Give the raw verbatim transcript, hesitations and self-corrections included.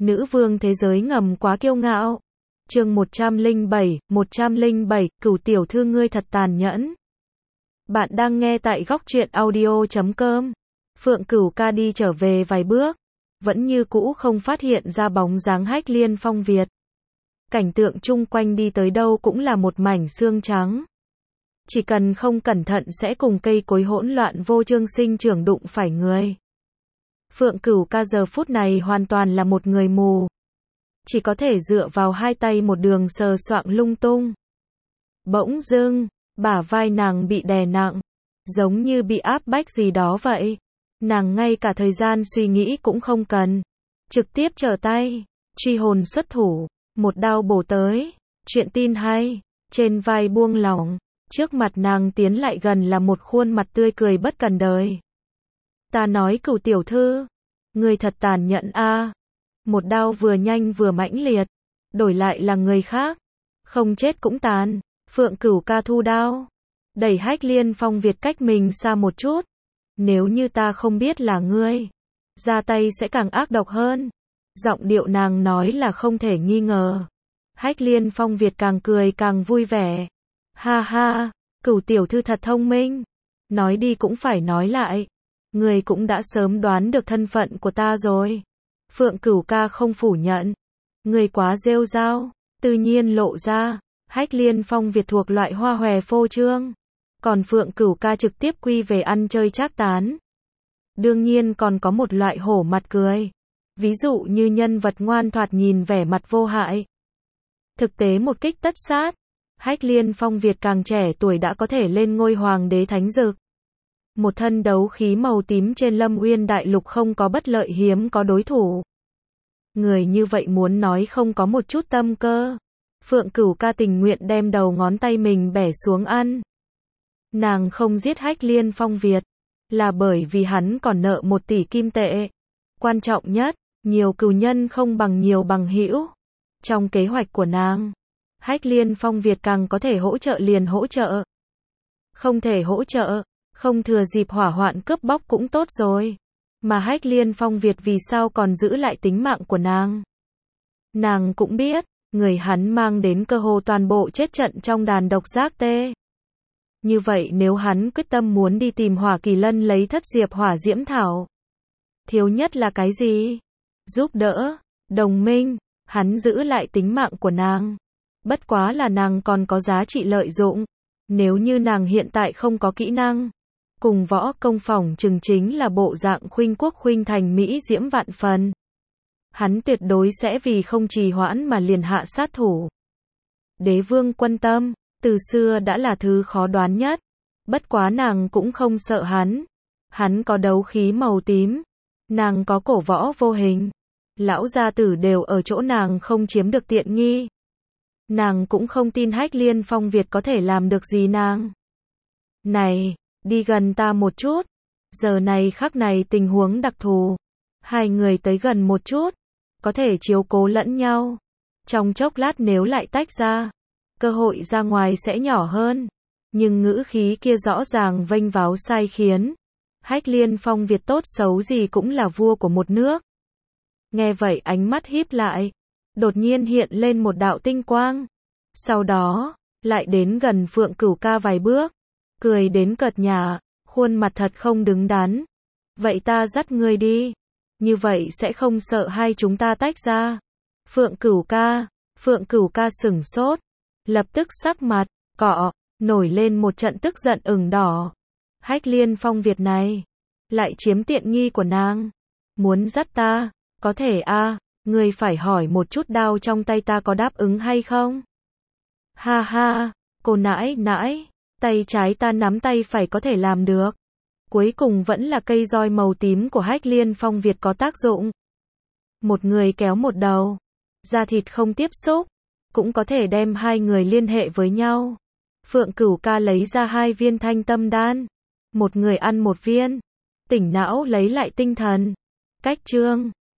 Nữ vương thế giới ngầm quá kiêu ngạo. Chương một trăm lẻ bảy, một trăm lẻ bảy, Cửu tiểu thư ngươi thật tàn nhẫn. Bạn đang nghe tại góc truyện audio chấm com. Phượng Cửu ca đi trở về vài bước, vẫn như cũ không phát hiện ra bóng dáng Hách Liên Phong Việt. Cảnh tượng chung quanh đi tới đâu cũng là một mảnh xương trắng. Chỉ cần không cẩn thận sẽ cùng cây cối hỗn loạn vô chương sinh trưởng đụng phải người. Phượng Cửu ca giờ phút này hoàn toàn là một người mù. Chỉ có thể dựa vào hai tay một đường sờ soạng lung tung. Bỗng dưng, bả vai nàng bị đè nặng, giống như bị áp bách gì đó vậy. Nàng ngay cả thời gian suy nghĩ cũng không cần, trực tiếp trở tay, truy hồn xuất thủ, một đao bổ tới. Chuyện tin hay, trên vai buông lỏng, trước mặt nàng tiến lại gần là một khuôn mặt tươi cười bất cần đời. Ta nói Cửu tiểu thư, ngươi thật tàn nhẫn a. Một đao vừa nhanh vừa mãnh liệt, đổi lại là người khác, không chết cũng tàn. Phượng Cửu ca thu đao, đẩy Hách Liên Phong Việt cách mình xa một chút. Nếu như ta không biết là ngươi, ra tay sẽ càng ác độc hơn. Giọng điệu nàng nói là không thể nghi ngờ. Hách Liên Phong Việt càng cười càng vui vẻ. Ha ha, Cửu tiểu thư thật thông minh. Nói đi cũng phải nói lại, ngươi cũng đã sớm đoán được thân phận của ta rồi. Phượng Cửu ca không phủ nhận. Ngươi quá rêu rao, tự nhiên lộ ra. Hách Liên Phong Việt thuộc loại hoa hòe phô trương, còn Phượng Cửu ca trực tiếp quy về ăn chơi trác tán. Đương nhiên còn có một loại hổ mặt cười. Ví dụ như nhân vật ngoan thoạt nhìn vẻ mặt vô hại, thực tế một kích tất sát. Hách Liên Phong Việt càng trẻ tuổi đã có thể lên ngôi hoàng đế thánh dực. Một thân đấu khí màu tím trên Lâm Uyên đại lục không có bất lợi hiếm có đối thủ. Người như vậy muốn nói không có một chút tâm cơ. Phượng Cửu ca tình nguyện đem đầu ngón tay mình bẻ xuống ăn. Nàng không giết Hách Liên Phong Việt, là bởi vì hắn còn nợ một tỷ kim tệ. Quan trọng nhất, nhiều cừu nhân không bằng nhiều bằng hữu. Trong kế hoạch của nàng, Hách Liên Phong Việt càng có thể hỗ trợ liền hỗ trợ. Không thể hỗ trợ, không thừa dịp hỏa hoạn cướp bóc cũng tốt rồi. Mà Hách Liên Phong Việt vì sao còn giữ lại tính mạng của nàng? Nàng cũng biết, người hắn mang đến cơ hồ toàn bộ chết trận trong đàn độc giác tê. Như vậy nếu hắn quyết tâm muốn đi tìm Hỏa Kỳ Lân lấy thất diệp hỏa diễm thảo, thiếu nhất là cái gì? Giúp đỡ, đồng minh, hắn giữ lại tính mạng của nàng. Bất quá là nàng còn có giá trị lợi dụng. Nếu như nàng hiện tại không có kỹ năng, cùng võ công phỏng chừng chính là bộ dạng khuynh quốc khuynh thành mỹ diễm vạn phần. Hắn tuyệt đối sẽ vì không trì hoãn mà liền hạ sát thủ. Đế vương quân tâm, từ xưa đã là thứ khó đoán nhất. Bất quá nàng cũng không sợ hắn. Hắn có đấu khí màu tím, nàng có cổ võ vô hình. Lão gia tử đều ở chỗ nàng không chiếm được tiện nghi. Nàng cũng không tin Hách Liên Phong Việt có thể làm được gì nàng. Này, đi gần ta một chút. Giờ này khắc này tình huống đặc thù. Hai người tới gần một chút, có thể chiếu cố lẫn nhau. Trong chốc lát nếu lại tách ra, cơ hội ra ngoài sẽ nhỏ hơn. Nhưng ngữ khí kia rõ ràng vênh váo sai khiến. Hách Liên Phong Việt tốt xấu gì cũng là vua của một nước. Nghe vậy ánh mắt híp lại, đột nhiên hiện lên một đạo tinh quang. Sau đó, lại đến gần Phượng Cửu ca vài bước, cười đến cợt nhả, khuôn mặt thật không đứng đắn. Vậy ta dắt ngươi đi, như vậy sẽ không sợ hai chúng ta tách ra. Phượng Cửu ca, Phượng Cửu ca sửng sốt, lập tức sắc mặt, cọ, nổi lên một trận tức giận ửng đỏ. Hách Liên Phong Việt này, lại chiếm tiện nghi của nàng. Muốn dắt ta, có thể a, ngươi phải hỏi một chút đao trong tay ta có đáp ứng hay không? Ha ha, cô nãi nãi, tay trái ta nắm tay phải có thể làm được. Cuối cùng vẫn là cây roi màu tím của Hách Liên Phong Việt có tác dụng. Một người kéo một đầu, da thịt không tiếp xúc, cũng có thể đem hai người liên hệ với nhau. Phượng Cửu ca lấy ra hai viên thanh tâm đan, một người ăn một viên, tỉnh não lấy lại tinh thần. Cách chương